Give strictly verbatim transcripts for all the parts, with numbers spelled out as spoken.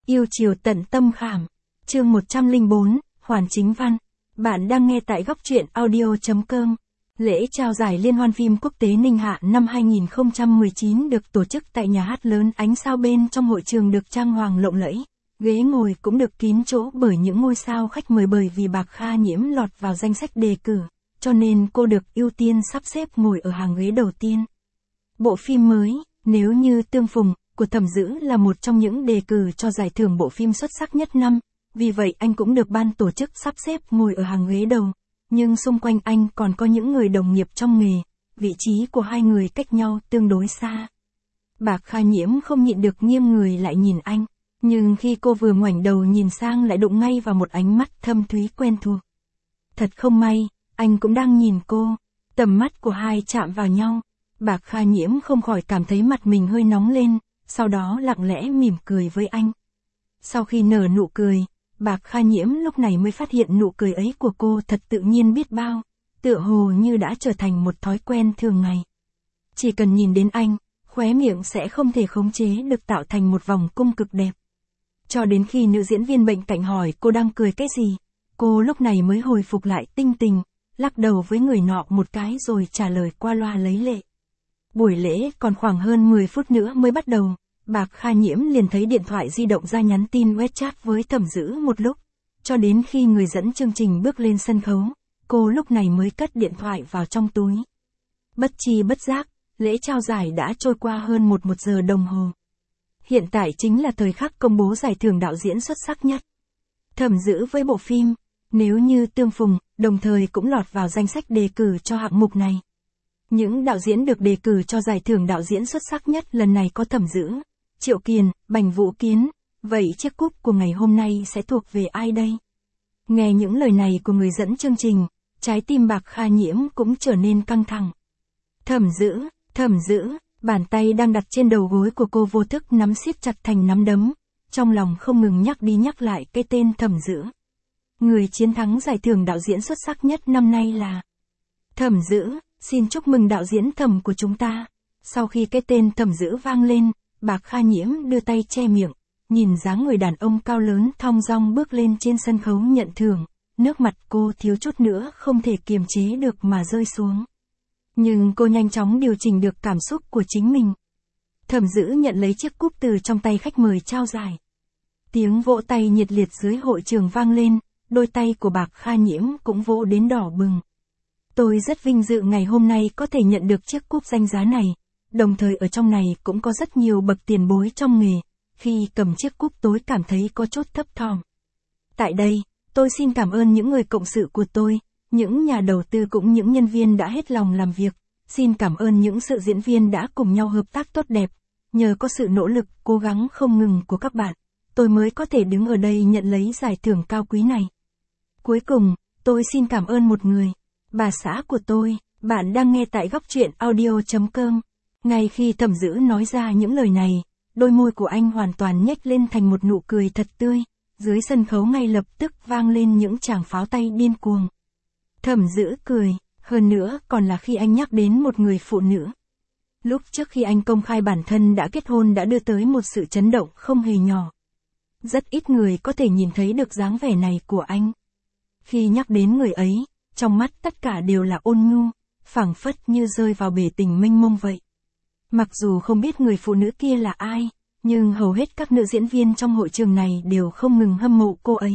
Yêu chiều tận tâm khảm. Chương một trăm lẻ bốn, Hoàn Chính Văn. Bạn đang nghe tại góc truyện audio chấm com. Lễ trao giải Liên hoan phim quốc tế Ninh Hạ năm hai nghìn không trăm mười chín được tổ chức tại nhà hát lớn Ánh Sao bên trong hội trường được trang hoàng lộng lẫy. Ghế ngồi cũng được kín chỗ bởi những ngôi sao khách mời, bởi vì Bạc Kha Nhiễm lọt vào danh sách đề cử, cho nên cô được ưu tiên sắp xếp ngồi ở hàng ghế đầu tiên. Bộ phim mới, Nếu Như Tương Phùng, của Thẩm Dữ là một trong những đề cử cho giải thưởng bộ phim xuất sắc nhất năm, vì vậy anh cũng được ban tổ chức sắp xếp ngồi ở hàng ghế đầu. Nhưng xung quanh anh còn có những người đồng nghiệp trong nghề, vị trí của hai người cách nhau tương đối xa. Bạc Kha Nhiễm không nhịn được nghiêng người lại nhìn anh, nhưng khi cô vừa ngoảnh đầu nhìn sang lại đụng ngay vào một ánh mắt thâm thúy quen thuộc. Thật không may, anh cũng đang nhìn cô, tầm mắt của hai chạm vào nhau. Bạc Kha Nhiễm không khỏi cảm thấy mặt mình hơi nóng lên, sau đó lặng lẽ mỉm cười với anh. Sau khi nở nụ cười, Bạc Kha Nhiễm lúc này mới phát hiện nụ cười ấy của cô thật tự nhiên biết bao, tựa hồ như đã trở thành một thói quen thường ngày. Chỉ cần nhìn đến anh, khóe miệng sẽ không thể khống chế được tạo thành một vòng cung cực đẹp. Cho đến khi nữ diễn viên bên cạnh hỏi cô đang cười cái gì, cô lúc này mới hồi phục lại tinh tình, lắc đầu với người nọ một cái rồi trả lời qua loa lấy lệ. Buổi lễ còn khoảng hơn mười phút nữa mới bắt đầu. Bạc Kha Nhiễm liền thấy điện thoại di động ra nhắn tin WeChat với Thẩm Dữ một lúc, cho đến khi người dẫn chương trình bước lên sân khấu, cô lúc này mới cất điện thoại vào trong túi. Bất chi bất giác, lễ trao giải đã trôi qua hơn một một giờ đồng hồ. Hiện tại chính là thời khắc công bố giải thưởng đạo diễn xuất sắc nhất. Thẩm Dữ với bộ phim Nếu Như Tương Phùng, đồng thời cũng lọt vào danh sách đề cử cho hạng mục này. Những đạo diễn được đề cử cho giải thưởng đạo diễn xuất sắc nhất lần này có Thẩm Dữ, Triệu Kiền, Bành Vũ Kiến. Vậy chiếc cúp của ngày hôm nay sẽ thuộc về ai đây? Nghe những lời này của người dẫn chương trình, trái tim Bạc Kha Nhiễm cũng trở nên căng thẳng. Thẩm Dữ, Thẩm Dữ, bàn tay đang đặt trên đầu gối của cô vô thức nắm siết chặt thành nắm đấm, trong lòng không ngừng nhắc đi nhắc lại cái tên Thẩm Dữ. Người chiến thắng giải thưởng đạo diễn xuất sắc nhất năm nay là Thẩm Dữ, xin chúc mừng đạo diễn Thẩm của chúng ta. Sau khi cái tên Thẩm Dữ vang lên, Bạc Kha Nhiễm đưa tay che miệng, nhìn dáng người đàn ông cao lớn thong dong bước lên trên sân khấu nhận thưởng, nước mặt cô thiếu chút nữa không thể kiềm chế được mà rơi xuống. Nhưng cô nhanh chóng điều chỉnh được cảm xúc của chính mình. Thẩm Dữ nhận lấy chiếc cúp từ trong tay khách mời trao giải. Tiếng vỗ tay nhiệt liệt dưới hội trường vang lên, đôi tay của Bạc Kha Nhiễm cũng vỗ đến đỏ bừng. Tôi rất vinh dự ngày hôm nay có thể nhận được chiếc cúp danh giá này. Đồng thời ở trong này cũng có rất nhiều bậc tiền bối trong nghề, khi cầm chiếc cúp tôi cảm thấy có chút thấp thỏm. Tại đây, tôi xin cảm ơn những người cộng sự của tôi, những nhà đầu tư cũng những nhân viên đã hết lòng làm việc, xin cảm ơn những sự diễn viên đã cùng nhau hợp tác tốt đẹp, nhờ có sự nỗ lực, cố gắng không ngừng của các bạn, tôi mới có thể đứng ở đây nhận lấy giải thưởng cao quý này. Cuối cùng, tôi xin cảm ơn một người, bà xã của tôi. Bạn đang nghe tại góc truyện audio chấm com. Ngay khi Thẩm Dữ nói ra những lời này, đôi môi của anh hoàn toàn nhếch lên thành một nụ cười thật tươi, dưới sân khấu ngay lập tức vang lên những tràng pháo tay điên cuồng. Thẩm Dữ cười, hơn nữa còn là khi anh nhắc đến một người phụ nữ. Lúc trước khi anh công khai bản thân đã kết hôn đã đưa tới một sự chấn động không hề nhỏ. Rất ít người có thể nhìn thấy được dáng vẻ này của anh. Khi nhắc đến người ấy, trong mắt tất cả đều là ôn nhu, phảng phất như rơi vào bể tình mênh mông vậy. Mặc dù không biết người phụ nữ kia là ai, nhưng hầu hết các nữ diễn viên trong hội trường này đều không ngừng hâm mộ cô ấy.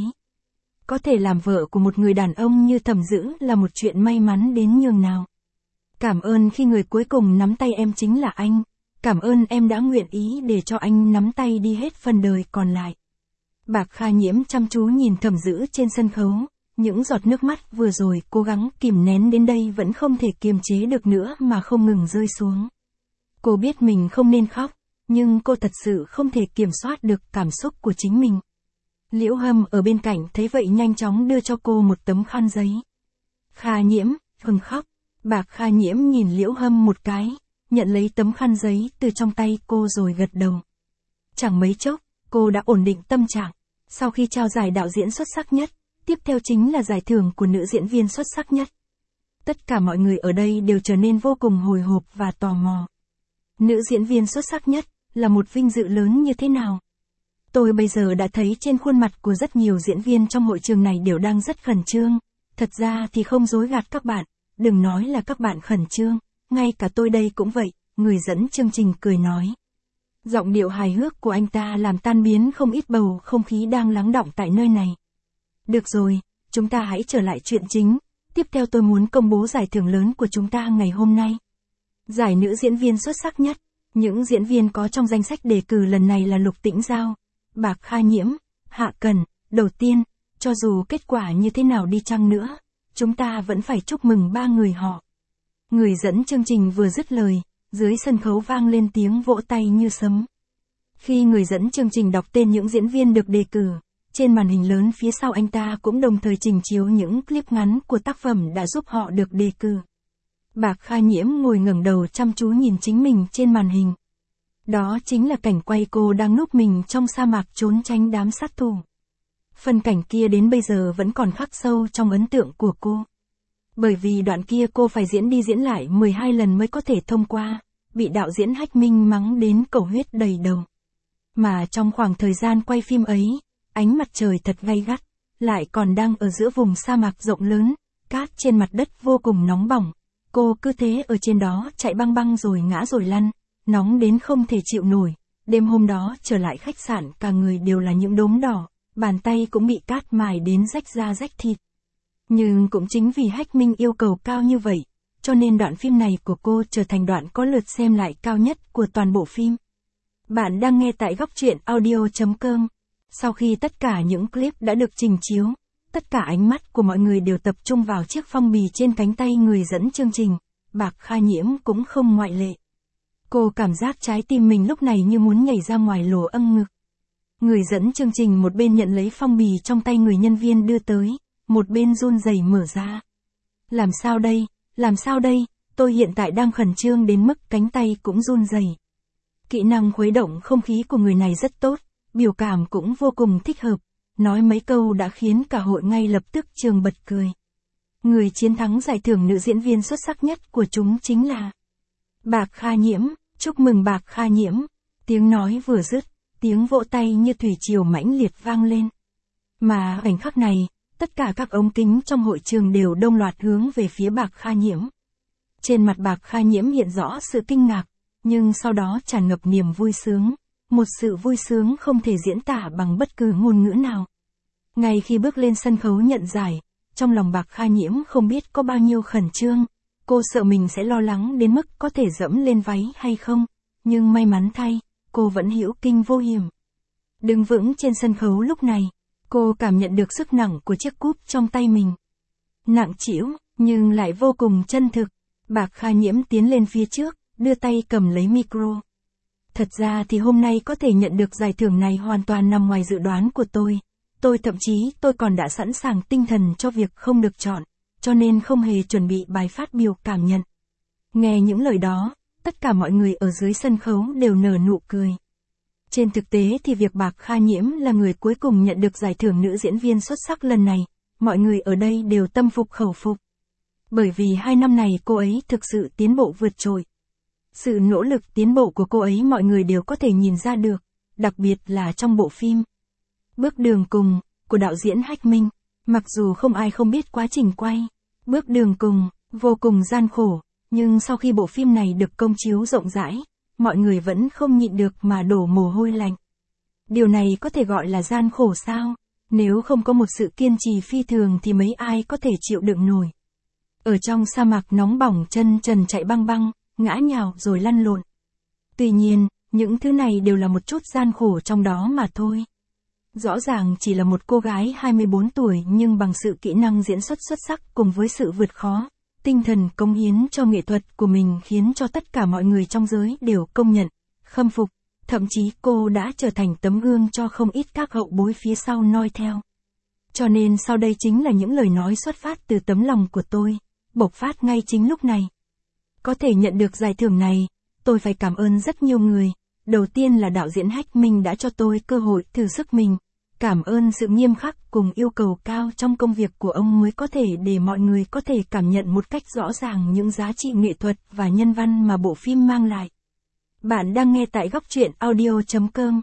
Có thể làm vợ của một người đàn ông như Thẩm Dữ là một chuyện may mắn đến nhường nào. Cảm ơn khi người cuối cùng nắm tay em chính là anh, cảm ơn em đã nguyện ý để cho anh nắm tay đi hết phần đời còn lại. Bạc Kha Nhiễm chăm chú nhìn Thẩm Dữ trên sân khấu, những giọt nước mắt vừa rồi cố gắng kìm nén đến đây vẫn không thể kiềm chế được nữa mà không ngừng rơi xuống. Cô biết mình không nên khóc, nhưng cô thật sự không thể kiểm soát được cảm xúc của chính mình. Liễu Hâm ở bên cạnh thấy vậy nhanh chóng đưa cho cô một tấm khăn giấy. Kha Nhiễm, đừng khóc. Bạc Kha Nhiễm nhìn Liễu Hâm một cái, nhận lấy tấm khăn giấy từ trong tay cô rồi gật đầu. Chẳng mấy chốc, cô đã ổn định tâm trạng. Sau khi trao giải đạo diễn xuất sắc nhất, tiếp theo chính là giải thưởng của nữ diễn viên xuất sắc nhất. Tất cả mọi người ở đây đều trở nên vô cùng hồi hộp và tò mò. Nữ diễn viên xuất sắc nhất là một vinh dự lớn như thế nào? Tôi bây giờ đã thấy trên khuôn mặt của rất nhiều diễn viên trong hội trường này đều đang rất khẩn trương. Thật ra thì không dối gạt các bạn, đừng nói là các bạn khẩn trương, ngay cả tôi đây cũng vậy, người dẫn chương trình cười nói. Giọng điệu hài hước của anh ta làm tan biến không ít bầu không khí đang lắng đọng tại nơi này. Được rồi, chúng ta hãy trở lại chuyện chính. Tiếp theo tôi muốn công bố giải thưởng lớn của chúng ta ngày hôm nay. Giải nữ diễn viên xuất sắc nhất. Những diễn viên có trong danh sách đề cử lần này là Lục Tĩnh Giao, Bạc Kha Nhiễm, Hạ Cần. Đầu tiên, cho dù kết quả như thế nào đi chăng nữa, chúng ta vẫn phải chúc mừng ba người họ. Người dẫn chương trình vừa dứt lời, dưới sân khấu vang lên tiếng vỗ tay như sấm. Khi người dẫn chương trình đọc tên những diễn viên được đề cử, trên màn hình lớn phía sau anh ta cũng đồng thời trình chiếu những clip ngắn của tác phẩm đã giúp họ được đề cử. Bạc Kha Nhiễm ngồi ngẩng đầu chăm chú nhìn chính mình trên màn hình. Đó chính là cảnh quay cô đang núp mình trong sa mạc trốn tránh đám sát thủ. Phần cảnh kia đến bây giờ vẫn còn khắc sâu trong ấn tượng của cô. Bởi vì đoạn kia cô phải diễn đi diễn lại mười hai lần mới có thể thông qua, bị đạo diễn Hách Minh mắng đến cầu huyết đầy đầu. Mà trong khoảng thời gian quay phim ấy, ánh mặt trời thật gay gắt, lại còn đang ở giữa vùng sa mạc rộng lớn, cát trên mặt đất vô cùng nóng bỏng. Cô cứ thế ở trên đó chạy băng băng rồi ngã rồi lăn, nóng đến không thể chịu nổi. Đêm hôm đó trở lại khách sạn cả người đều là những đốm đỏ, bàn tay cũng bị cát mài đến rách da rách thịt. Nhưng cũng chính vì Hách Minh yêu cầu cao như vậy, cho nên đoạn phim này của cô trở thành đoạn có lượt xem lại cao nhất của toàn bộ phim. Bạn đang nghe tại góc truyện audio chấm com. Sau khi tất cả những clip đã được trình chiếu, tất cả ánh mắt của mọi người đều tập trung vào chiếc phong bì trên cánh tay người dẫn chương trình, Bạc Kha Nhiễm cũng không ngoại lệ. Cô cảm giác trái tim mình lúc này như muốn nhảy ra ngoài lỗ âng ngực. Người dẫn chương trình một bên nhận lấy phong bì trong tay người nhân viên đưa tới, một bên run rẩy mở ra. Làm sao đây, làm sao đây, tôi hiện tại đang khẩn trương đến mức cánh tay cũng run rẩy. Kỹ năng khuấy động không khí của người này rất tốt, biểu cảm cũng vô cùng thích hợp, nói mấy câu đã khiến cả hội ngay lập tức trường bật cười. Người chiến thắng giải thưởng nữ diễn viên xuất sắc nhất của chúng chính là Bạc Kha Nhiễm. Chúc mừng Bạc Kha Nhiễm. Tiếng nói vừa dứt, tiếng vỗ tay như thủy triều mãnh liệt vang lên. Mà khoảnh khắc này, tất cả các ống kính trong hội trường đều đồng loạt hướng về phía Bạc Kha Nhiễm. Trên mặt Bạc Kha Nhiễm hiện rõ sự kinh ngạc, nhưng sau đó tràn ngập niềm vui sướng, một sự vui sướng không thể diễn tả bằng bất cứ ngôn ngữ nào. Ngay khi bước lên sân khấu nhận giải, trong lòng Bạc Kha Nhiễm không biết có bao nhiêu khẩn trương, cô sợ mình sẽ lo lắng đến mức có thể dẫm lên váy hay không, nhưng may mắn thay, cô vẫn hữu kinh vô hiểm. Đứng vững trên sân khấu lúc này, cô cảm nhận được sức nặng của chiếc cúp trong tay mình. Nặng trĩu, nhưng lại vô cùng chân thực. Bạc Kha Nhiễm tiến lên phía trước, đưa tay cầm lấy micro. Thật ra thì hôm nay có thể nhận được giải thưởng này hoàn toàn nằm ngoài dự đoán của tôi. Tôi thậm chí tôi còn đã sẵn sàng tinh thần cho việc không được chọn, cho nên không hề chuẩn bị bài phát biểu cảm nhận. Nghe những lời đó, tất cả mọi người ở dưới sân khấu đều nở nụ cười. Trên thực tế thì việc Bạc Kha Nhiễm là người cuối cùng nhận được giải thưởng nữ diễn viên xuất sắc lần này, mọi người ở đây đều tâm phục khẩu phục. Bởi vì hai năm này cô ấy thực sự tiến bộ vượt trội. Sự nỗ lực tiến bộ của cô ấy mọi người đều có thể nhìn ra được, đặc biệt là trong bộ phim Bước đường cùng, của đạo diễn Hách Minh. Mặc dù không ai không biết quá trình quay Bước đường cùng, vô cùng gian khổ, nhưng sau khi bộ phim này được công chiếu rộng rãi, mọi người vẫn không nhịn được mà đổ mồ hôi lạnh. Điều này có thể gọi là gian khổ sao? Nếu không có một sự kiên trì phi thường thì mấy ai có thể chịu đựng nổi. Ở trong sa mạc nóng bỏng chân trần chạy băng băng, ngã nhào rồi lăn lộn. Tuy nhiên, những thứ này đều là một chút gian khổ trong đó mà thôi. Rõ ràng chỉ là một cô gái hai mươi bốn tuổi nhưng bằng sự kỹ năng diễn xuất xuất sắc cùng với sự vượt khó, tinh thần cống hiến cho nghệ thuật của mình khiến cho tất cả mọi người trong giới đều công nhận, khâm phục, thậm chí cô đã trở thành tấm gương cho không ít các hậu bối phía sau noi theo. Cho nên sau đây chính là những lời nói xuất phát từ tấm lòng của tôi, bộc phát ngay chính lúc này. Có thể nhận được giải thưởng này, tôi phải cảm ơn rất nhiều người. Đầu tiên là đạo diễn Hách Minh đã cho tôi cơ hội thử sức mình. Cảm ơn sự nghiêm khắc cùng yêu cầu cao trong công việc của ông mới có thể để mọi người có thể cảm nhận một cách rõ ràng những giá trị nghệ thuật và nhân văn mà bộ phim mang lại. Bạn đang nghe tại góc truyện audio chấm com.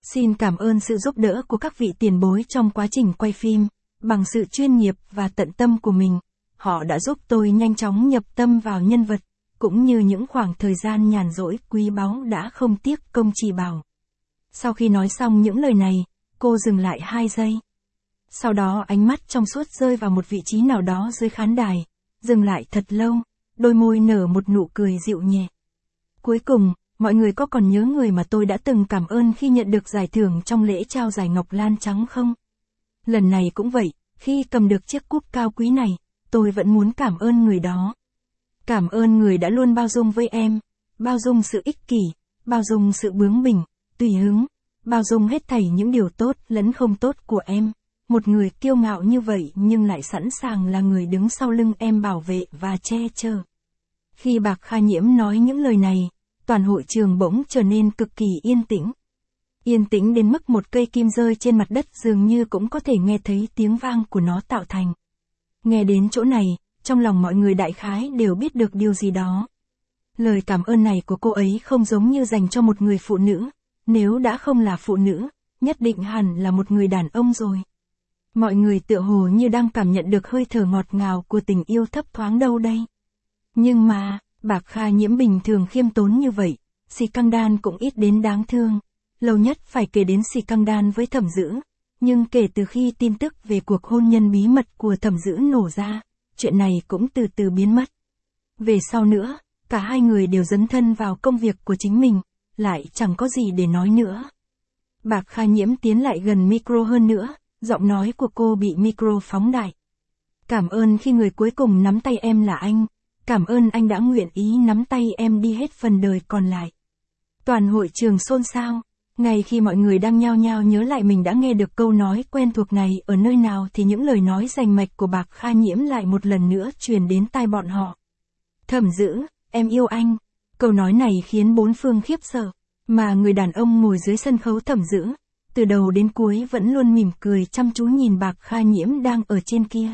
Xin cảm ơn sự giúp đỡ của các vị tiền bối trong quá trình quay phim, bằng sự chuyên nghiệp và tận tâm của mình, họ đã giúp tôi nhanh chóng nhập tâm vào nhân vật, cũng như những khoảng thời gian nhàn rỗi quý báu đã không tiếc công chỉ bảo. Sau khi nói xong những lời này, cô dừng lại hai giây. Sau đó ánh mắt trong suốt rơi vào một vị trí nào đó dưới khán đài, dừng lại thật lâu, đôi môi nở một nụ cười dịu nhẹ. Cuối cùng, mọi người có còn nhớ người mà tôi đã từng cảm ơn khi nhận được giải thưởng trong lễ trao giải Ngọc Lan Trắng không? Lần này cũng vậy, khi cầm được chiếc cúp cao quý này, tôi vẫn muốn cảm ơn người đó. Cảm ơn người đã luôn bao dung với em, bao dung sự ích kỷ, bao dung sự bướng bỉnh, tùy hứng, bao dung hết thảy những điều tốt lẫn không tốt của em. Một người kiêu ngạo như vậy nhưng lại sẵn sàng là người đứng sau lưng em bảo vệ và che chở. Khi Bạc Kha Nhiễm nói những lời này, toàn hội trường bỗng trở nên cực kỳ yên tĩnh. Yên tĩnh đến mức một cây kim rơi trên mặt đất dường như cũng có thể nghe thấy tiếng vang của nó tạo thành. Nghe đến chỗ này, trong lòng mọi người đại khái đều biết được điều gì đó. Lời cảm ơn này của cô ấy không giống như dành cho một người phụ nữ, nếu đã không là phụ nữ, nhất định hẳn là một người đàn ông rồi. Mọi người tựa hồ như đang cảm nhận được hơi thở ngọt ngào của tình yêu thấp thoáng đâu đây. Nhưng mà, Bạc Kha Nhiễm bình thường khiêm tốn như vậy, Sì Căng Đan cũng ít đến đáng thương. Lâu nhất phải kể đến Sì Căng Đan với Thẩm Dữ, nhưng kể từ khi tin tức về cuộc hôn nhân bí mật của Thẩm Dữ nổ ra, chuyện này cũng từ từ biến mất. Về sau nữa, cả hai người đều dấn thân vào công việc của chính mình, lại chẳng có gì để nói nữa. Bạc Kha Nhiễm tiến lại gần micro hơn nữa, giọng nói của cô bị micro phóng đại. Cảm ơn khi người cuối cùng nắm tay em là anh, cảm ơn anh đã nguyện ý nắm tay em đi hết phần đời còn lại. Toàn hội trường xôn xao, ngay khi mọi người đang nhao nhao nhớ lại mình đã nghe được câu nói quen thuộc này ở nơi nào thì những lời nói rành mạch của Bạc Kha Nhiễm lại một lần nữa truyền đến tai bọn họ. Thẩm Dữ, em yêu anh. Câu nói này khiến bốn phương khiếp sợ, mà người đàn ông ngồi dưới sân khấu Thẩm Dữ, từ đầu đến cuối vẫn luôn mỉm cười chăm chú nhìn Bạc Kha Nhiễm đang ở trên kia.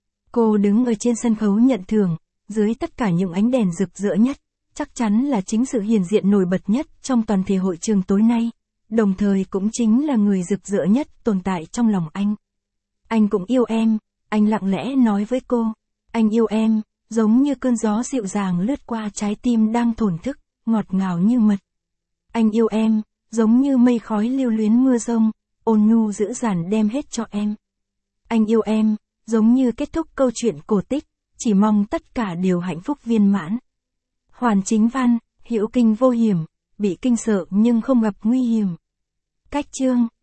Cô đứng ở trên sân khấu nhận thưởng, dưới tất cả những ánh đèn rực rỡ nhất, chắc chắn là chính sự hiển diện nổi bật nhất trong toàn thể hội trường tối nay, đồng thời cũng chính là người rực rỡ nhất tồn tại trong lòng anh. Anh cũng yêu em, anh lặng lẽ nói với cô, anh yêu em, giống như cơn gió dịu dàng lướt qua trái tim đang thổn thức, ngọt ngào như mật. Anh yêu em, giống như mây khói lưu luyến mưa rông, ôn nhu dữ dằn đem hết cho em. Anh yêu em, giống như kết thúc câu chuyện cổ tích, chỉ mong tất cả đều hạnh phúc viên mãn. Hoàn Chính Văn, hữu kinh vô hiểm, bị kinh sợ nhưng không gặp nguy hiểm. Cách chương